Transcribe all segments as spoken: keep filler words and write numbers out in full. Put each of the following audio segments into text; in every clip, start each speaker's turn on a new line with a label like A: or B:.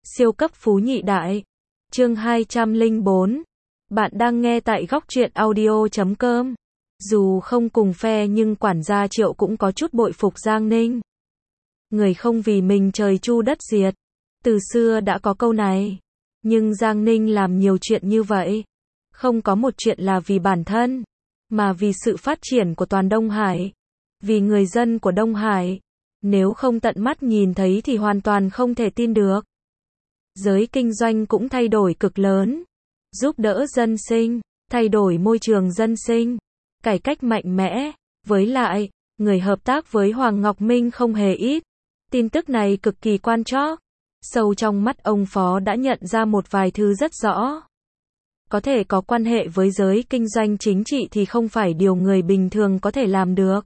A: Siêu cấp phú nhị đại. Chương hai trăm lẻ bốn. Bạn đang nghe tại góc truyện audio chấm com. Dù không cùng phe nhưng quản gia Triệu cũng có chút bội phục Giang Ninh. Người không vì mình trời chu đất diệt. Từ xưa đã có câu này. Nhưng Giang Ninh làm nhiều chuyện như vậy. Không có một chuyện là vì bản thân, mà vì sự phát triển của toàn Đông Hải. Vì người dân của Đông Hải. Nếu không tận mắt nhìn thấy thì hoàn toàn không thể tin được. Giới kinh doanh cũng thay đổi cực lớn. Giúp đỡ dân sinh, thay đổi môi trường dân sinh, cải cách mạnh mẽ. Với lại, người hợp tác với Hoàng Ngọc Minh không hề ít. Tin tức này cực kỳ quan trọng. Sâu trong mắt ông Phó đã nhận ra một vài thứ rất rõ. Có thể có quan hệ với giới kinh doanh chính trị thì không phải điều người bình thường có thể làm được.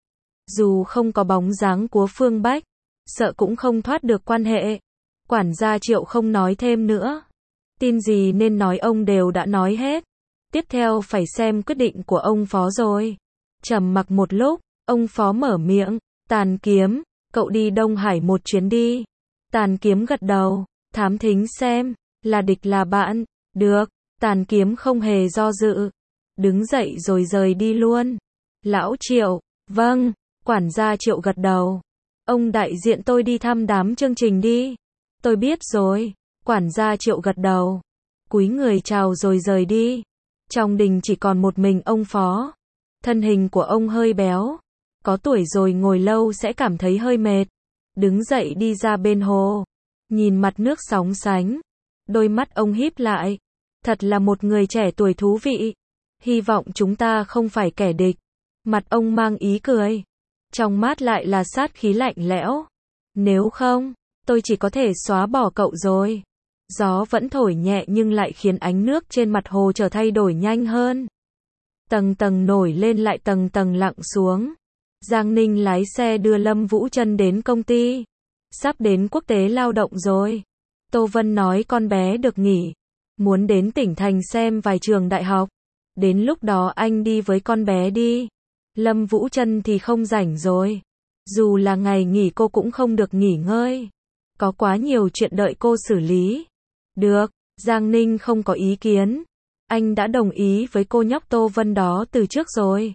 A: Dù không có bóng dáng của Phương Bách, sợ cũng không thoát được quan hệ. Quản gia Triệu không nói thêm nữa. Tin gì nên nói ông đều đã nói hết. Tiếp theo phải xem quyết định của ông Phó rồi. Trầm mặc một lúc, ông Phó mở miệng. Tàn Kiếm, cậu đi Đông Hải một chuyến đi. Tàn Kiếm gật đầu. Thám thính xem, là địch là bạn. Được. Tàn Kiếm không hề do dự. Đứng dậy rồi rời đi luôn. Lão Triệu, vâng. Quản gia Triệu gật đầu. Ông đại diện tôi đi thăm đám chương trình đi. Tôi biết rồi. Quản gia Triệu gật đầu. Cúi người chào rồi rời đi. Trong đình chỉ còn một mình ông Phó. Thân hình của ông hơi béo. Có tuổi rồi ngồi lâu sẽ cảm thấy hơi mệt. Đứng dậy đi ra bên hồ. Nhìn mặt nước sóng sánh. Đôi mắt ông híp lại. Thật là một người trẻ tuổi thú vị. Hy vọng chúng ta không phải kẻ địch. Mặt ông mang ý cười. Trong mắt lại là sát khí lạnh lẽo. Nếu không, tôi chỉ có thể xóa bỏ cậu rồi. Gió vẫn thổi nhẹ nhưng lại khiến ánh nước trên mặt hồ trở thay đổi nhanh hơn. Tầng tầng nổi lên lại tầng tầng lặng xuống. Giang Ninh lái xe đưa Lâm Vũ Trân đến công ty. Sắp đến quốc tế lao động rồi. Tô Vân nói con bé được nghỉ. Muốn đến tỉnh thành xem vài trường đại học. Đến lúc đó anh đi với con bé đi. Lâm Vũ Trân thì không rảnh rồi. Dù là ngày nghỉ cô cũng không được nghỉ ngơi. Có quá nhiều chuyện đợi cô xử lý. Được, Giang Ninh không có ý kiến. Anh đã đồng ý với cô nhóc Tô Vân đó từ trước rồi.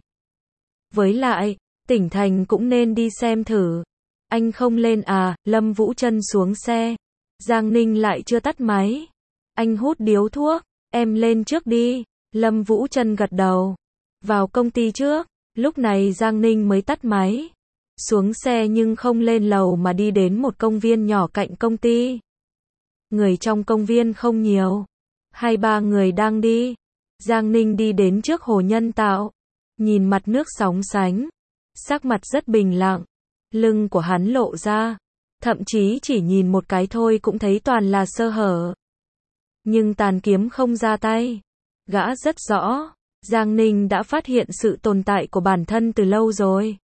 A: Với lại, tỉnh thành cũng nên đi xem thử. Anh không lên à? Lâm Vũ Trân xuống xe. Giang Ninh lại chưa tắt máy. Anh hút điếu thuốc. Em lên trước đi. Lâm Vũ Trân gật đầu. Vào công ty trước. Lúc này Giang Ninh mới tắt máy. Xuống xe nhưng không lên lầu mà đi đến một công viên nhỏ cạnh công ty. Người trong công viên không nhiều. Hai ba người đang đi. Giang Ninh đi đến trước hồ nhân tạo. Nhìn mặt nước sóng sánh. Sắc mặt rất bình lặng. Lưng của hắn lộ ra. Thậm chí chỉ nhìn một cái thôi cũng thấy toàn là sơ hở. Nhưng Tàn Kiếm không ra tay. Gã rất rõ. Giang Ninh đã phát hiện sự tồn tại của bản thân từ lâu rồi.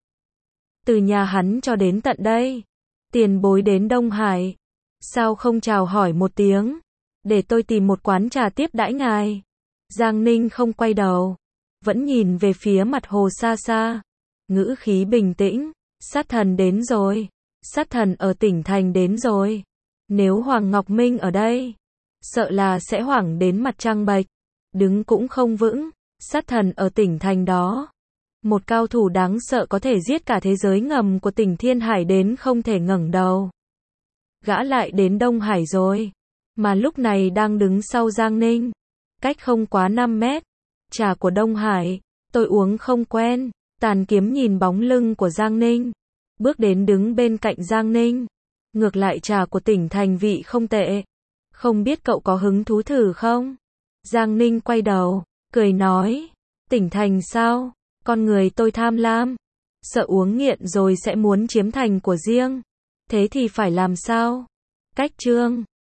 A: Từ nhà hắn cho đến tận đây. Tiền bối đến Đông Hải. Sao không chào hỏi một tiếng? Để tôi tìm một quán trà tiếp đãi ngài. Giang Ninh không quay đầu. Vẫn nhìn về phía mặt hồ xa xa. Ngữ khí bình tĩnh. Sát thần đến rồi. Sát thần ở tỉnh thành đến rồi. Nếu Hoàng Ngọc Minh ở đây, sợ là sẽ hoảng đến mặt trăng bệch. Đứng cũng không vững. Sát thần ở tỉnh thành đó. Một cao thủ đáng sợ có thể giết cả thế giới ngầm của tỉnh Thiên Hải đến không thể ngẩng đầu. Gã lại đến Đông Hải rồi. Mà lúc này đang đứng sau Giang Ninh. Cách không quá năm mét. Trà của Đông Hải. Tôi uống không quen. Tàn Kiếm nhìn bóng lưng của Giang Ninh. Bước đến đứng bên cạnh Giang Ninh. Ngược lại trà của tỉnh thành vị không tệ. Không biết cậu có hứng thú thử không? Giang Ninh quay đầu. Cười nói. Tỉnh thành sao? Con người tôi tham lam. Sợ uống nghiện rồi sẽ muốn chiếm thành của riêng. Thế thì phải làm sao? Cách chương.